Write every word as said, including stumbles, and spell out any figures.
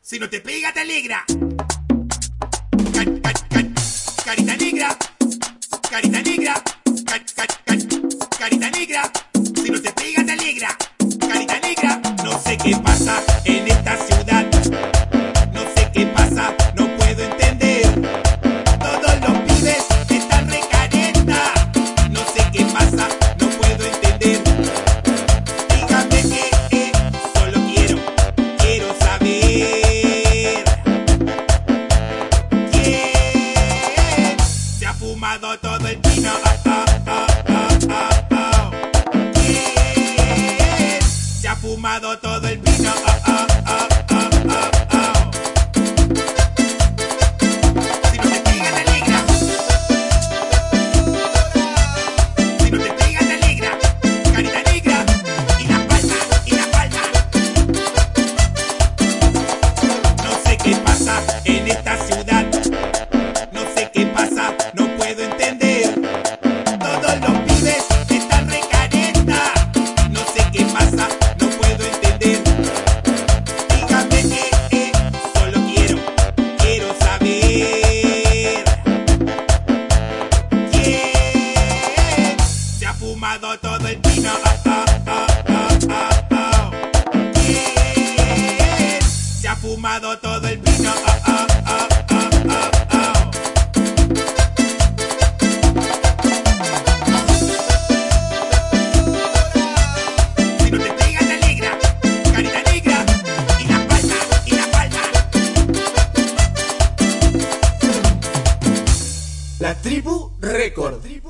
Si no te pega, te alegra. Ca- ca- ca- carita negra, carita negra, ca- ca- ca- carita negra. Si no te pega, te alegra. Carita negra. No sé qué pasa en esta ciudad. No sé qué pasa, no puedo entender. Todos los pibes están recareta. No sé qué pasa, no puedo entender. Dígame que eh, solo quiero, quiero saber. ¿Quién se ha fumado todo el pino? Ah, ah, ah, ah, ah, ah. ¿Quién se ha fumado todo el pino? Ah, ah, ah, ah, ah, ah. Si no te pega, te alegra. Si no te pega, te alegra. Carita negra. Y la palma, y la palma. No sé qué pasa en esta ciudad. No sé qué pasa, no puedo entender. Todos los pibes están recareta. No sé qué pasa, no puedo entender. Dígame que eh, solo quiero, quiero saber. ¿Quién se ha fumado todo el pino? Ah, ah, ah, ah, ah, ah. ¿Quién se ha fumado todo el pino? Ah, ah, ah, ah, ah, ah. Si no te pega, te alegra. Carita negra. Y la palma, y la palma. La Tribu Record.